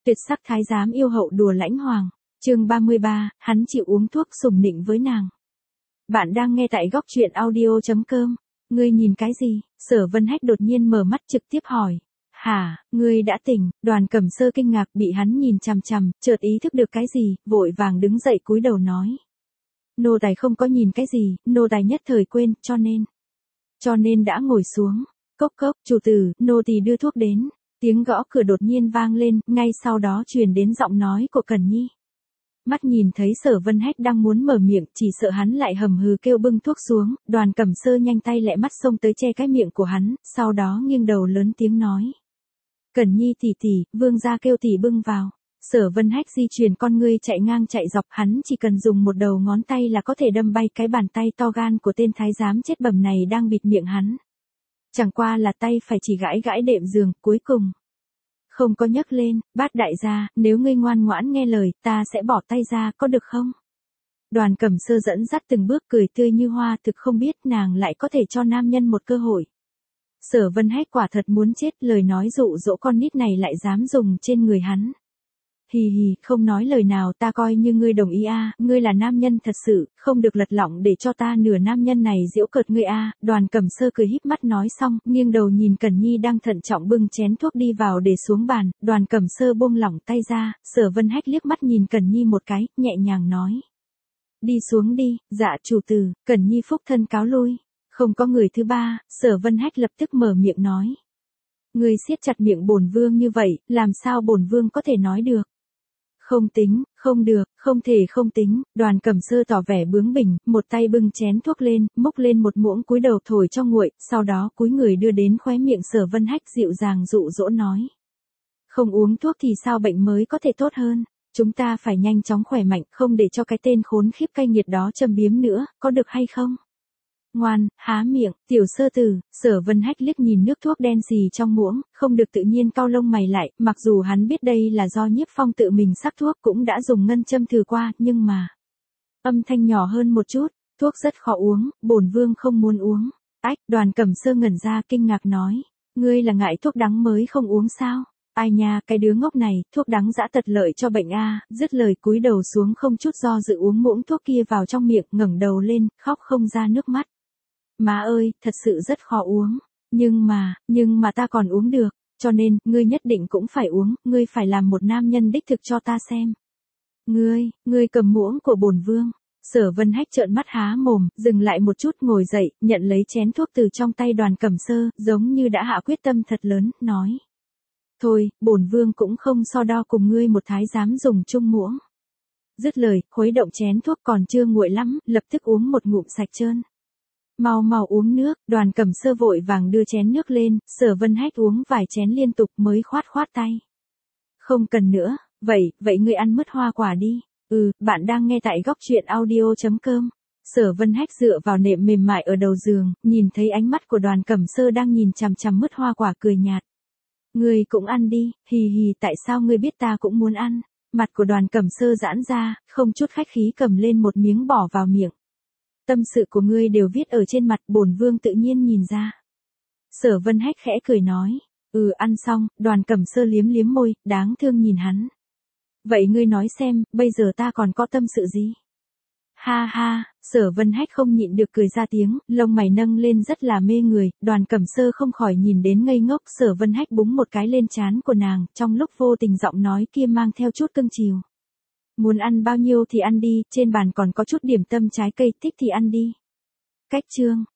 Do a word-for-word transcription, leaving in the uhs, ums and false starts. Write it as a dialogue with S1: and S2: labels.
S1: Tuyệt sắc thái giám yêu hậu đùa lãnh hoàng. Chương ba mươi ba, hắn chịu uống thuốc sủng nịnh với nàng. Bạn đang nghe tại góc truyện audio chấm com. Ngươi nhìn cái gì? Sở Vân Hách đột nhiên mở mắt trực tiếp hỏi. Hả, ngươi đã tỉnh? Đoàn Cẩm Sơ kinh ngạc bị hắn nhìn chằm chằm, chợt ý thức được cái gì, vội vàng đứng dậy cúi đầu nói. Nô tài không có nhìn cái gì, nô tài nhất thời quên, cho nên. Cho nên đã ngồi xuống. Cốc cốc, chủ tử, nô tỳ đưa thuốc đến. Tiếng gõ cửa đột nhiên vang lên, ngay sau đó truyền đến giọng nói của Cẩn Nhi. Mắt nhìn thấy Sở Vân Hách đang muốn mở miệng, chỉ sợ hắn lại hầm hừ kêu bưng thuốc xuống, Đoàn Cẩm Sơ nhanh tay lẹ mắt xông tới che cái miệng của hắn, sau đó nghiêng đầu lớn tiếng nói. Cẩn Nhi tỷ tỷ, vương gia kêu tỷ bưng vào. Sở Vân Hách di chuyển con ngươi chạy ngang chạy dọc, hắn chỉ cần dùng một đầu ngón tay là có thể đâm bay cái bàn tay to gan của tên thái giám chết bầm này đang bịt miệng hắn. Chẳng qua là tay phải chỉ gãi gãi đệm giường, cuối cùng. Không có nhấc lên, Bát đại gia, nếu ngươi ngoan ngoãn nghe lời, ta sẽ bỏ tay ra, có được không? Đoàn Cẩm Sơ dẫn dắt từng bước cười tươi như hoa, thực không biết nàng lại có thể cho nam nhân một cơ hội. Sở Vân Hách quả thật muốn chết, lời nói dụ dỗ con nít này lại dám dùng trên người hắn. Hì hì, không nói lời nào, ta coi như ngươi đồng ý a, à, ngươi là nam nhân thật sự, không được lật lọng để cho ta nửa nam nhân này giễu cợt ngươi a. À. Đoàn Cẩm Sơ cười híp mắt nói xong, nghiêng đầu nhìn Cẩn Nhi đang thận trọng bưng chén thuốc đi vào để xuống bàn, Đoàn Cẩm Sơ buông lỏng tay ra, Sở Vân Hách liếc mắt nhìn Cẩn Nhi một cái, nhẹ nhàng nói. Đi xuống đi, dạ chủ tử. Cẩn Nhi phúc thân cáo lui. Không có người thứ ba, Sở Vân Hách lập tức mở miệng nói. Ngươi siết chặt miệng bổn vương như vậy, làm sao bổn vương có thể nói được? Không tính, không được, không thể không tính, Đoàn Cẩm Sơ tỏ vẻ bướng bỉnh, một tay bưng chén thuốc lên, múc lên một muỗng cúi đầu thổi cho nguội, sau đó cúi người đưa đến khóe miệng Sở Vân Hách dịu dàng dụ dỗ nói. Không uống thuốc thì sao bệnh mới có thể tốt hơn, chúng ta phải nhanh chóng khỏe mạnh, không để cho cái tên khốn khiếp cay nghiệt đó châm biếm nữa, có được hay không? Ngoan, há miệng, tiểu sơ tử. Sở Vân Hách liếc nhìn nước thuốc đen xì trong muỗng, không được tự nhiên cau lông mày lại, mặc dù hắn biết đây là do Nhiếp Phong tự mình sắc thuốc cũng đã dùng ngân châm thử qua, nhưng mà. Âm thanh nhỏ hơn một chút, thuốc rất khó uống, bổn vương không muốn uống. Ách, Đoàn Cẩm Sơ ngẩn ra kinh ngạc nói, ngươi là ngại thuốc đắng mới không uống sao? Ai nha, cái đứa ngốc này, thuốc đắng dã tật lợi cho bệnh a. Dứt lời cúi đầu xuống không chút do dự uống muỗng thuốc kia vào trong miệng, ngẩng đầu lên, khóc không ra nước mắt. Má ơi, thật sự rất khó uống. Nhưng mà, nhưng mà ta còn uống được. Cho nên, ngươi nhất định cũng phải uống, ngươi phải làm một nam nhân đích thực cho ta xem. Ngươi, ngươi cầm muỗng của bổn vương. Sở Vân Hách trợn mắt há mồm, dừng lại một chút ngồi dậy, nhận lấy chén thuốc từ trong tay Đoàn Cẩm Sơ, giống như đã hạ quyết tâm thật lớn, nói. Thôi, bổn vương cũng không so đo cùng ngươi một thái giám dùng chung muỗng. Dứt lời, khuấy động chén thuốc còn chưa nguội lắm, lập tức uống một ngụm sạch trơn. Mau mau uống nước, Đoàn Cẩm Sơ vội vàng đưa chén nước lên, Sở Vân Hách uống vài chén liên tục mới khoát khoát tay. Không cần nữa, vậy, vậy ngươi ăn mứt hoa quả đi. Ừ, bạn đang nghe tại góc truyện audio chấm com. Sở Vân Hách dựa vào nệm mềm mại ở đầu giường, nhìn thấy ánh mắt của Đoàn Cẩm Sơ đang nhìn chằm chằm mứt hoa quả cười nhạt. Ngươi cũng ăn đi, hì hì, tại sao ngươi biết ta cũng muốn ăn? Mặt của Đoàn Cẩm Sơ giãn ra, không chút khách khí cầm lên một miếng bỏ vào miệng. Tâm sự của ngươi đều viết ở trên mặt, bổn vương tự nhiên nhìn ra. Sở Vân Hách khẽ cười nói, ừ ăn xong, Đoàn Cẩm Sơ liếm liếm môi, đáng thương nhìn hắn. Vậy ngươi nói xem, bây giờ ta còn có tâm sự gì? Ha ha, Sở Vân Hách không nhịn được cười ra tiếng, lông mày nâng lên rất là mê người, Đoàn Cẩm Sơ không khỏi nhìn đến ngây ngốc, Sở Vân Hách búng một cái lên trán của nàng, trong lúc vô tình giọng nói kia mang theo chút cưng chiều. Muốn ăn bao nhiêu thì ăn đi, trên bàn còn có chút điểm tâm trái cây, thích thì ăn đi. Cách chương.